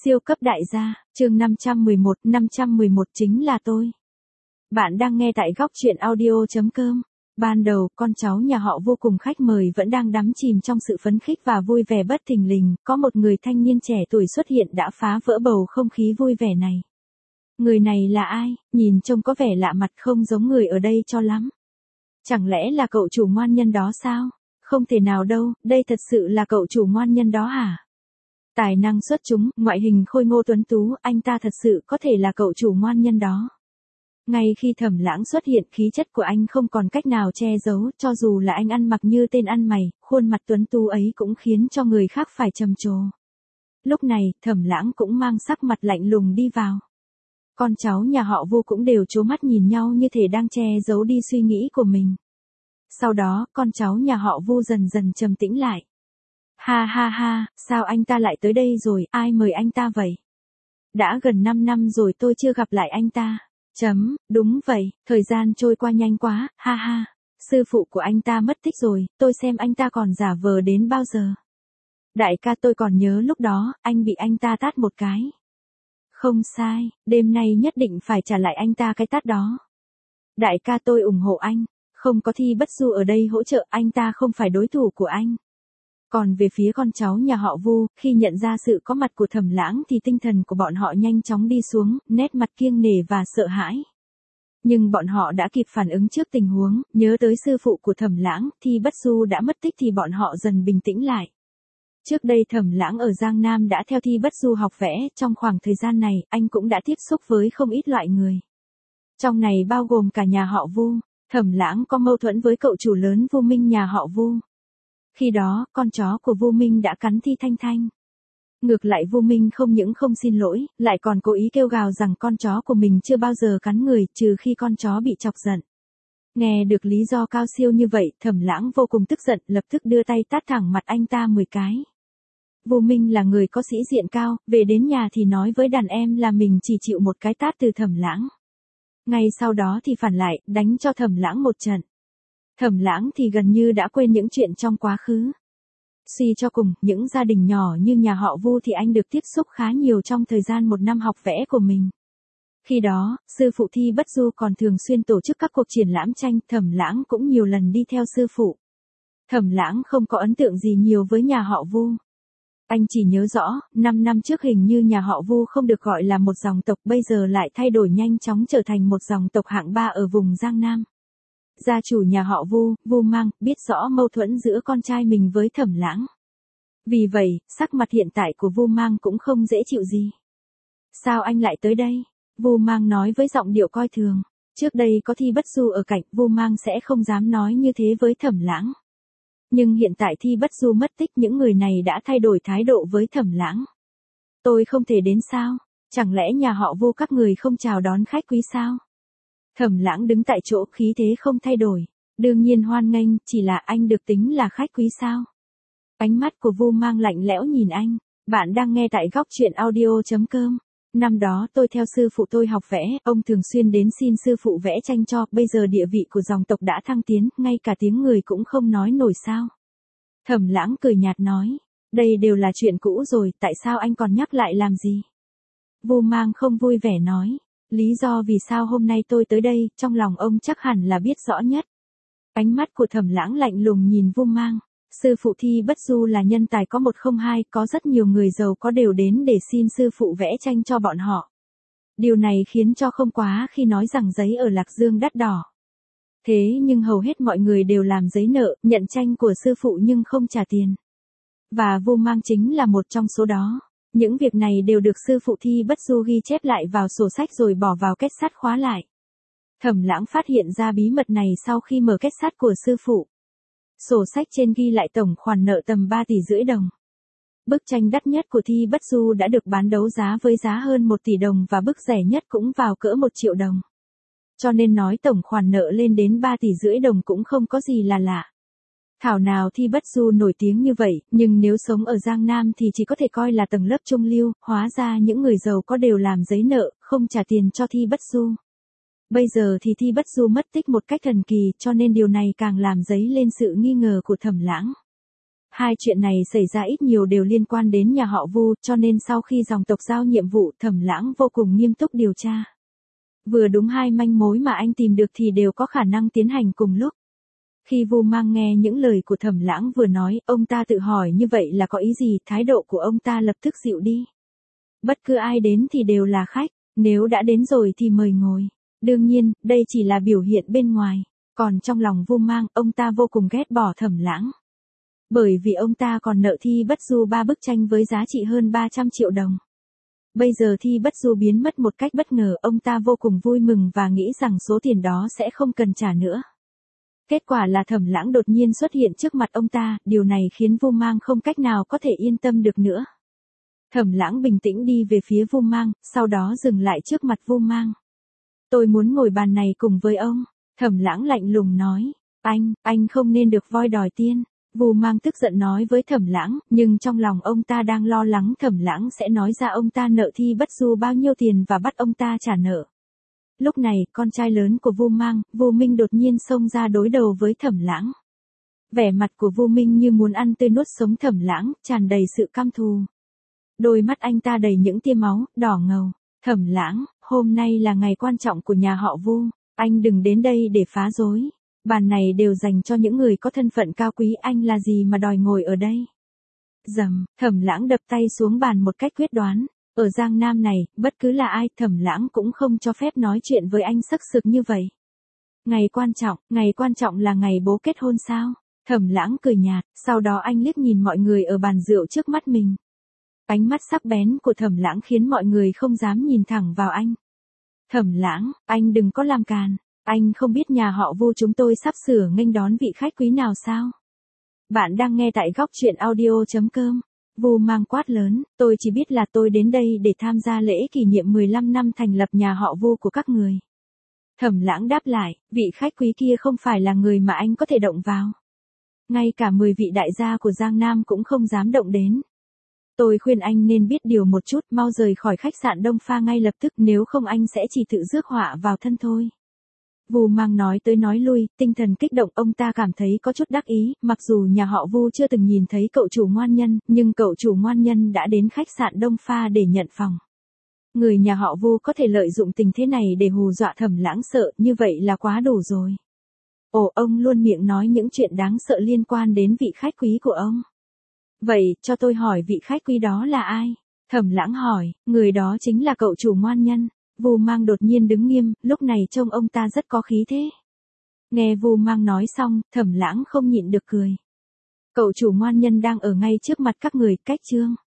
Siêu cấp đại gia, chương 511 chính là tôi. Bạn đang nghe tại góc truyện audio.com. Ban đầu, con cháu nhà họ vô cùng khách mời vẫn đang đắm chìm trong sự phấn khích và vui vẻ bất thình lình, có một người thanh niên trẻ tuổi xuất hiện đã phá vỡ bầu không khí vui vẻ này. Người này là ai, nhìn trông có vẻ lạ mặt không giống người ở đây cho lắm. Chẳng lẽ là cậu chủ ngoan nhân đó sao? Không thể nào đâu, đây thật sự là cậu chủ ngoan nhân đó hả? Tài năng xuất chúng, ngoại hình khôi ngô tuấn tú, anh ta thật sự có thể là cậu chủ ngoan nhân đó. Ngay khi Thẩm Lãng xuất hiện, khí chất của anh không còn cách nào che giấu, cho dù là anh ăn mặc như tên ăn mày, khuôn mặt tuấn tú ấy cũng khiến cho người khác phải trầm trồ. Lúc này, Thẩm Lãng cũng mang sắc mặt lạnh lùng đi vào. Con cháu nhà họ Vu cũng đều trố mắt nhìn nhau như thể đang che giấu đi suy nghĩ của mình. Sau đó, con cháu nhà họ Vu dần dần trầm tĩnh lại. Ha ha ha, sao anh ta lại tới đây rồi, ai mời anh ta vậy? Đã gần 5 năm rồi tôi chưa gặp lại anh ta. Đúng vậy, thời gian trôi qua nhanh quá, ha ha. Sư phụ của anh ta mất tích rồi, tôi xem anh ta còn giả vờ đến bao giờ. Đại ca, tôi còn nhớ lúc đó, anh bị anh ta tát một cái. Không sai, đêm nay nhất định phải trả lại anh ta cái tát đó. Đại ca, tôi ủng hộ anh, không có Thi Bất Du ở đây hỗ trợ, anh ta không phải đối thủ của anh. Còn về phía con cháu nhà họ Vu, khi nhận ra sự có mặt của Thẩm Lãng thì tinh thần của bọn họ nhanh chóng đi xuống, nét mặt kiêng nể và sợ hãi. Nhưng bọn họ đã kịp phản ứng trước tình huống, nhớ tới sư phụ của Thẩm Lãng, Thi Bất Du đã mất tích thì bọn họ dần bình tĩnh lại. Trước đây Thẩm Lãng ở Giang Nam đã theo Thi Bất Du học vẽ, trong khoảng thời gian này, anh cũng đã tiếp xúc với không ít loại người. Trong này bao gồm cả nhà họ Vu, Thẩm Lãng có mâu thuẫn với cậu chủ lớn Vu Minh nhà họ Vu. Khi đó, con chó của Vu Minh đã cắn Thi Thanh Thanh. Ngược lại Vu Minh không những không xin lỗi, lại còn cố ý kêu gào rằng con chó của mình chưa bao giờ cắn người, trừ khi con chó bị chọc giận. Nghe được lý do cao siêu như vậy, Thẩm Lãng vô cùng tức giận, lập tức đưa tay tát thẳng mặt anh ta 10 cái. Vu Minh là người có sĩ diện cao, về đến nhà thì nói với đàn em là mình chỉ chịu một cái tát từ Thẩm Lãng. Ngay sau đó thì phản lại, đánh cho Thẩm Lãng một trận. Thẩm Lãng thì gần như đã quên những chuyện trong quá khứ. Suy cho cùng, những gia đình nhỏ như nhà họ Vu thì anh được tiếp xúc khá nhiều trong thời gian 1 năm học vẽ của mình. Khi đó, sư phụ Thi Bất Du còn thường xuyên tổ chức các cuộc triển lãm tranh, Thẩm Lãng cũng nhiều lần đi theo sư phụ. Thẩm Lãng không có ấn tượng gì nhiều với nhà họ Vu. Anh chỉ nhớ rõ, 5 năm trước hình như nhà họ Vu không được gọi là một dòng tộc, bây giờ lại thay đổi nhanh chóng trở thành một dòng tộc hạng 3 ở vùng Giang Nam. Gia chủ nhà họ Vu, Vu Mang, biết rõ mâu thuẫn giữa con trai mình với Thẩm Lãng. Vì vậy, sắc mặt hiện tại của Vu Mang cũng không dễ chịu gì. Sao anh lại tới đây? Vu Mang nói với giọng điệu coi thường. Trước đây có Thi Bất Du ở cạnh, Vu Mang sẽ không dám nói như thế với Thẩm Lãng. Nhưng hiện tại Thi Bất Du mất tích, những người này đã thay đổi thái độ với Thẩm Lãng. Tôi không thể đến sao? Chẳng lẽ nhà họ Vu các người không chào đón khách quý sao? Thẩm Lãng đứng tại chỗ, khí thế không thay đổi. Đương nhiên hoan nghênh, chỉ là anh được tính là khách quý sao? Ánh mắt của Vu Mang lạnh lẽo nhìn anh. Bạn đang nghe tại góc truyện audio.com. Năm đó tôi theo sư phụ tôi học vẽ, ông thường xuyên đến xin sư phụ vẽ tranh cho, bây giờ địa vị của dòng tộc đã thăng tiến, ngay cả tiếng người cũng không nói nổi sao? Thẩm Lãng cười nhạt nói, đây đều là chuyện cũ rồi, tại sao anh còn nhắc lại làm gì? Vu Mang không vui vẻ nói, lý do vì sao hôm nay tôi tới đây, trong lòng ông chắc hẳn là biết rõ nhất. Ánh mắt của Thẩm Lãng lạnh lùng nhìn Vu Mang. Sư phụ Thi Bất Du là nhân tài có 102, có rất nhiều người giàu có đều đến để xin sư phụ vẽ tranh cho bọn họ. Điều này khiến cho không quá khi nói rằng giấy ở Lạc Dương đắt đỏ. Thế nhưng hầu hết mọi người đều làm giấy nợ, nhận tranh của sư phụ nhưng không trả tiền. Và Vu Mang chính là một trong số đó. Những việc này đều được sư phụ Thi Bất Du ghi chép lại vào sổ sách rồi bỏ vào kết sắt khóa lại. Thẩm Lãng phát hiện ra bí mật này sau khi mở kết sắt của sư phụ. Sổ sách trên ghi lại tổng khoản nợ tầm 3,5 tỷ đồng. Bức tranh đắt nhất của Thi Bất Du đã được bán đấu giá với giá hơn 1 tỷ đồng và bức rẻ nhất cũng vào cỡ 1 triệu đồng. Cho nên nói tổng khoản nợ lên đến 3,5 tỷ đồng cũng không có gì là lạ. Thảo nào Thi Bất Du nổi tiếng như vậy, nhưng nếu sống ở Giang Nam thì chỉ có thể coi là tầng lớp trung lưu, hóa ra những người giàu có đều làm giấy nợ, không trả tiền cho Thi Bất Du. Bây giờ thì Thi Bất Du mất tích một cách thần kỳ, cho nên điều này càng làm dấy lên sự nghi ngờ của Thẩm Lãng. Hai chuyện này xảy ra ít nhiều đều liên quan đến nhà họ Vu, cho nên sau khi dòng tộc giao nhiệm vụ, Thẩm Lãng vô cùng nghiêm túc điều tra. Vừa đúng hai manh mối mà anh tìm được thì đều có khả năng tiến hành cùng lúc. Khi Vu Mang nghe những lời của Thẩm Lãng vừa nói, ông ta tự hỏi như vậy là có ý gì, thái độ của ông ta lập tức dịu đi. Bất cứ ai đến thì đều là khách, nếu đã đến rồi thì mời ngồi. Đương nhiên, đây chỉ là biểu hiện bên ngoài, còn trong lòng Vu Mang, ông ta vô cùng ghét bỏ Thẩm Lãng. Bởi vì ông ta còn nợ Thi Bất Du 3 bức tranh với giá trị hơn 300 triệu đồng. Bây giờ Thi Bất Du biến mất một cách bất ngờ, ông ta vô cùng vui mừng và nghĩ rằng số tiền đó sẽ không cần trả nữa. Kết quả là Thẩm Lãng đột nhiên xuất hiện trước mặt ông ta, điều này khiến Vu Mang không cách nào có thể yên tâm được nữa. Thẩm Lãng bình tĩnh đi về phía Vu Mang, sau đó dừng lại trước mặt Vu Mang. Tôi muốn ngồi bàn này cùng với ông. Thẩm Lãng lạnh lùng nói. Anh không nên được voi đòi tiên. Vu Mang tức giận nói với Thẩm Lãng, nhưng trong lòng ông ta đang lo lắng Thẩm Lãng sẽ nói ra ông ta nợ Thi Bất Du bao nhiêu tiền và bắt ông ta trả nợ. Lúc này, con trai lớn của Vu Mang, Vu Minh đột nhiên xông ra đối đầu với Thẩm Lãng. Vẻ mặt của Vu Minh như muốn ăn tươi nuốt sống Thẩm Lãng, tràn đầy sự căm thù. Đôi mắt anh ta đầy những tia máu, đỏ ngầu. Thẩm Lãng, hôm nay là ngày quan trọng của nhà họ Vu, anh đừng đến đây để phá rối. Bàn này đều dành cho những người có thân phận cao quý, anh là gì mà đòi ngồi ở đây. Rầm, Thẩm Lãng đập tay xuống bàn một cách quyết đoán. Ở Giang Nam này, bất cứ là ai, Thẩm Lãng cũng không cho phép nói chuyện với anh sắc sực như vậy. Ngày quan trọng là ngày bố kết hôn sao? Thẩm Lãng cười nhạt, sau đó anh liếc nhìn mọi người ở bàn rượu trước mắt mình. Ánh mắt sắc bén của Thẩm Lãng khiến mọi người không dám nhìn thẳng vào anh. Thẩm Lãng, anh đừng có làm càn. Anh không biết nhà họ Vu chúng tôi sắp sửa nghênh đón vị khách quý nào sao? Bạn đang nghe tại góc truyện audio.com. Vu Mang quát lớn, tôi chỉ biết là tôi đến đây để tham gia lễ kỷ niệm 15 năm thành lập nhà họ Vu của các người. Thẩm Lãng đáp lại, vị khách quý kia không phải là người mà anh có thể động vào. Ngay cả 10 vị đại gia của Giang Nam cũng không dám động đến. Tôi khuyên anh nên biết điều một chút, mau rời khỏi khách sạn Đông Pha ngay lập tức, nếu không anh sẽ chỉ tự rước họa vào thân thôi. Vu Mang nói tới nói lui, tinh thần kích động, ông ta cảm thấy có chút đắc ý, mặc dù nhà họ Vu chưa từng nhìn thấy cậu chủ ngoan nhân, nhưng cậu chủ ngoan nhân đã đến khách sạn Đông Pha để nhận phòng. Người nhà họ Vu có thể lợi dụng tình thế này để hù dọa Thẩm Lãng sợ, như vậy là quá đủ rồi. Ồ, ông luôn miệng nói những chuyện đáng sợ liên quan đến vị khách quý của ông. Vậy, cho tôi hỏi vị khách quý đó là ai? Thẩm Lãng hỏi, người đó chính là cậu chủ ngoan nhân. Vu Mang đột nhiên đứng nghiêm, lúc này trông ông ta rất có khí thế. Nghe Vu Mang nói xong, Thẩm Lãng không nhịn được cười. Cậu chủ ngoan nhân đang ở ngay trước mặt các người, cách chương.